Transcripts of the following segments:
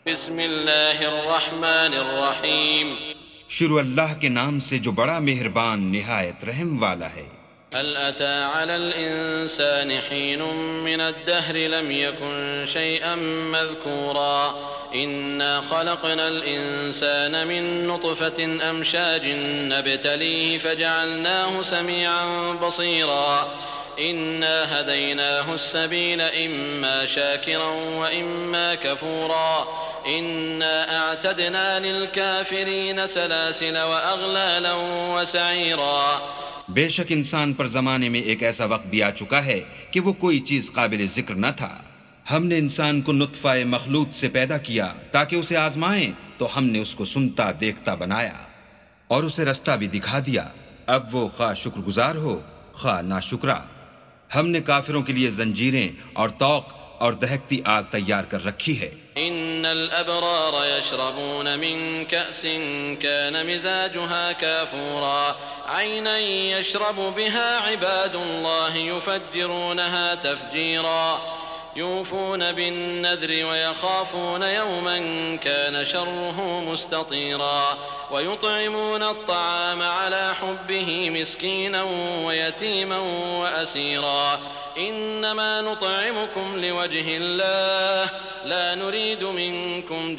بسم اللہ الرحمن الرحیم شروع اللہ کے نام سے جو بڑا مہربان نہایت رحم والا ہے۔ هل أتى على الإنسان حين من الدهر لم يكن شيئا مذكورا إنا خلقنا الإنسان من نطفة أمشاج نبتليه فجعلناه سميعا بصيرا إنا هديناه السبيل إما شاكرا وإما كفورا إنا أعتدنا للكافرين سلاسل وأغلالا وسعيرا۔ بے شک انسان پر زمانے میں ایک ایسا وقت بھی آ چکا ہے کہ وہ کوئی چیز قابل ذکر نہ تھا۔ ہم نے انسان کو نطفہ مخلوط سے پیدا کیا تاکہ اسے آزمائیں، تو ہم نے اس کو سنتا دیکھتا بنایا اور اسے رستہ بھی دکھا دیا۔ اب وہ خواہ شکر گزار ہو خواہ ناشکرا۔ ہم نے کافروں کے لیے زنجیریں اور طوق اور دہکتی آگ تیار کر رکھی ہے۔ إن الأبرار يشربون من كأس كان مزاجها كافورا عينا يشرب بها عباد الله يفجرونها تفجيرا يوفون بالنذر ويخافون يوما كان شره مستطيرا ويطعمون الطعام على حبه مسكينا ويتيما وأسيرا إنما نطعمكم لوجه الله لا نريد منكم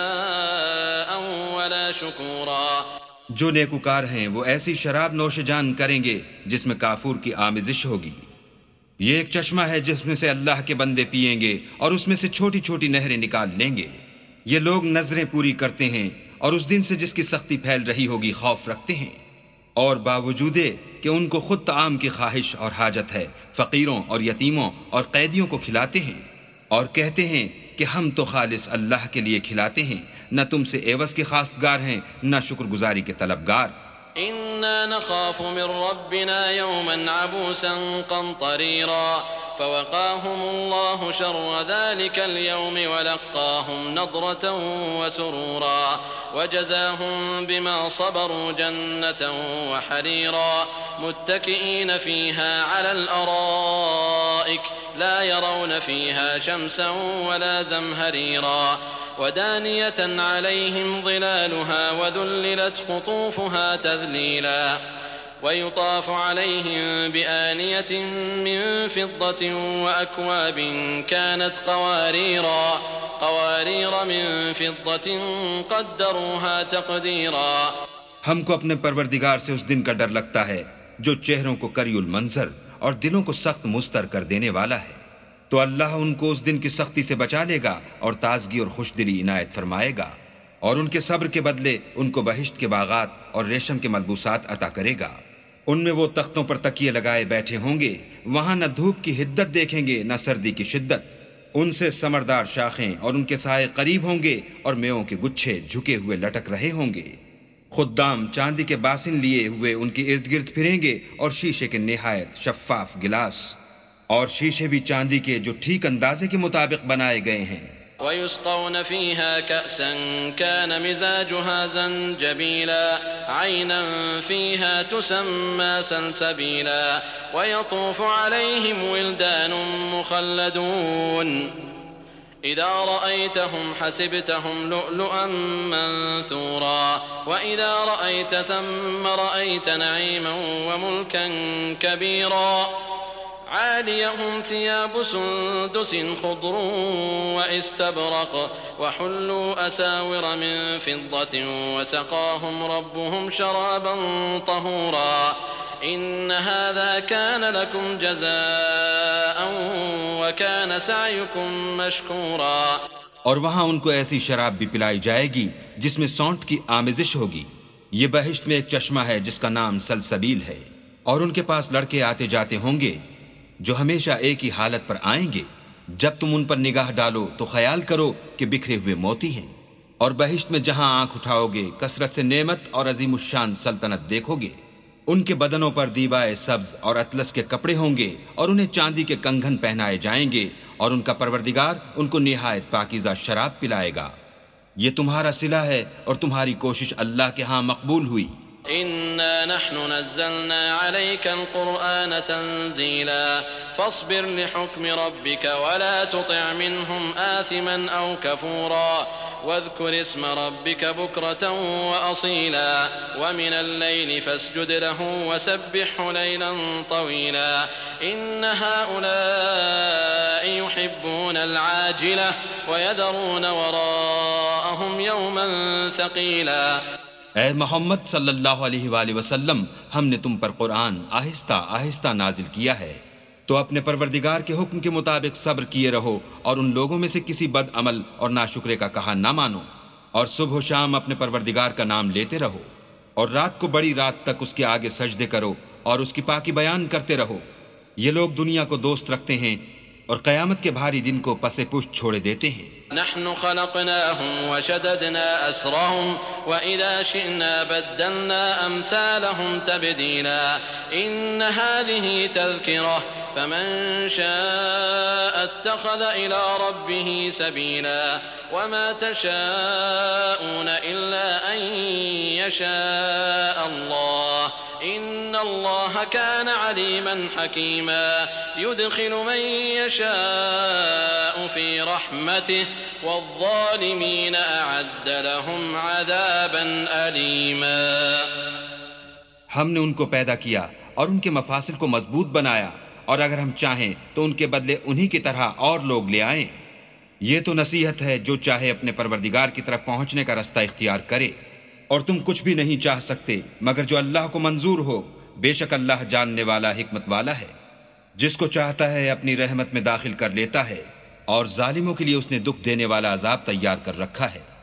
جزاء ولا شكورا۔ جو نیکوکار ہیں وہ ایسی شراب نوش جان کریں گے جس میں کافور کی آمیزش ہوگی۔ یہ ایک چشمہ ہے جس میں سے اللہ کے بندے پیئیں گے اور اس میں سے چھوٹی چھوٹی نہریں نکال لیں گے۔ یہ لوگ نذریں پوری کرتے ہیں اور اس دن سے جس کی سختی پھیل رہی ہوگی خوف رکھتے ہیں، اور باوجود کہ ان کو خود طعام کی خواہش اور حاجت ہے فقیروں اور یتیموں اور قیدیوں کو کھلاتے ہیں، اور کہتے ہیں کہ ہم تو خالص اللہ کے لیے کھلاتے ہیں، نہ تم سے عوض کے خواستگار ہیں نہ شکر گزاری کے طلبگار۔ إنا نخاف من ربنا يوما عبوسا قمطريرا فوقاهم الله شر ذلك اليوم ولقاهم نضرة وسرورا وجزاهم بما صبروا جنة وحريرا متكئين فيها على الأرائك لا يرون فيها شمسا ولا زمهريرا ودانية عليهم ظلالها وذللت قطوفها تذليلا ويطاف عليهم بآنية من فضة وأكواب كانت قوارير من فضة قدروها تقديرا۔ ہم کو اپنے پروردگار سے اس دن کا ڈر لگتا ہے جو چہروں کو کری المنظر اور دلوں کو سخت مستر کر دینے والا ہے، تو اللہ ان کو اس دن کی سختی سے بچا لے گا اور تازگی اور خوش دلی عنایت فرمائے گا، اور ان کے صبر کے بدلے ان کو بہشت کے باغات اور ریشم کے ملبوسات عطا کرے گا۔ ان میں وہ تختوں پر تکیے لگائے بیٹھے ہوں گے، وہاں نہ دھوپ کی حدت دیکھیں گے نہ سردی کی شدت۔ ان سے ثمردار شاخیں اور ان کے سائے قریب ہوں گے، اور میووں کے گچھے جھکے ہوئے لٹک رہے ہوں گے۔ خدام چاندی کے باسن لیے ہوئے ان کے ارد گرد پھریں گے، اور شیشے کے نہایت شفاف گلاس، اور شیشے بھی چاندی کے جو ٹھیک اندازے کے مطابق بنائے گئے ہیں۔ ويسقون فيها كأسا كان مزاجها زنجبيلا عينا فيها تسمى سلسبيلا ويطوف عليهم ولدان مخلدون إذا رأيتهم حسبتهم لؤلؤا منثورا وإذا رأيت ثم رأيت نعيما وملكا كبيرا عاليهم ثياب سندس خضر واستبرق وحلوا أساور من فضة وسقاهم ربهم شرابا طهورا إن هذا كان لكم جزاء وكان سعيكم مشكورا۔ اور وہاں ان کو ایسی شراب بھی پلائی جائے گی جس میں سونٹ کی آمیزش ہوگی۔ یہ بہشت میں ایک چشمہ ہے جس کا نام سلسبیل ہے، اور ان کے پاس لڑکے آتے جاتے ہوں گے جو ہمیشہ ایک ہی حالت پر آئیں گے۔ جب تم ان پر نگاہ ڈالو تو خیال کرو کہ بکھرے ہوئے موتی ہیں، اور بہشت میں جہاں آنکھ اٹھاؤ گے کثرت سے نعمت اور عظیم الشان سلطنت دیکھو گے۔ ان کے بدنوں پر دیبائے سبز اور اطلس کے کپڑے ہوں گے، اور انہیں چاندی کے کنگھن پہنائے جائیں گے، اور ان کا پروردگار ان کو نہایت پاکیزہ شراب پلائے گا۔ یہ تمہارا صلہ ہے اور تمہاری کوشش اللہ کے ہاں مقبول ہوئی۔ إنا نحن نزلنا عليك القرآن تنزيلا فاصبر لحكم ربك ولا تطع منهم آثما أو كفورا واذكر اسم ربك بكرة وأصيلا ومن الليل فاسجد له وسبحه ليلا طويلا إن هؤلاء يحبون العاجلة ويذرون وراءهم يوما ثقيلا۔ اے محمد صلی اللہ علیہ وآلہ وسلم، ہم نے تم پر قرآن آہستہ آہستہ نازل کیا ہے، تو اپنے پروردگار کے حکم کے مطابق صبر کیے رہو اور ان لوگوں میں سے کسی بد عمل اور ناشکرے کا کہا نہ مانو، اور صبح و شام اپنے پروردگار کا نام لیتے رہو، اور رات کو بڑی رات تک اس کے آگے سجدے کرو اور اس کی پاکی بیان کرتے رہو۔ یہ لوگ دنیا کو دوست رکھتے ہیں اور قیامت کے بھاری دن کو پس پشت چھوڑے دیتے ہیں۔ نحن خلقناهم وشددنا أسرهم وإذا شئنا بدلنا أمثالهم تبديلا إن هذه تذكرة فمن شاء اتخذ إلى ربه سبيلا وما تشاءون إلا أن يشاء الله إن الله كان عليما حكيما يدخل من يشاء في رحمته والظالمين أعد لهم عذابا أليما۔ ہم نے ان کو پیدا کیا اور ان کے مفاصل کو مضبوط بنایا، اور اگر ہم چاہیں تو ان کے بدلے انہی کی طرح اور لوگ لے آئیں۔ یہ تو نصیحت ہے، جو چاہے اپنے پروردگار کی طرف پہنچنے کا رستہ اختیار کرے، اور تم کچھ بھی نہیں چاہ سکتے مگر جو اللہ کو منظور ہو۔ بے شک اللہ جاننے والا حکمت والا ہے، جس کو چاہتا ہے اپنی رحمت میں داخل کر لیتا ہے، اور ظالموں کے لیے اس نے دکھ دینے والا عذاب تیار کر رکھا ہے۔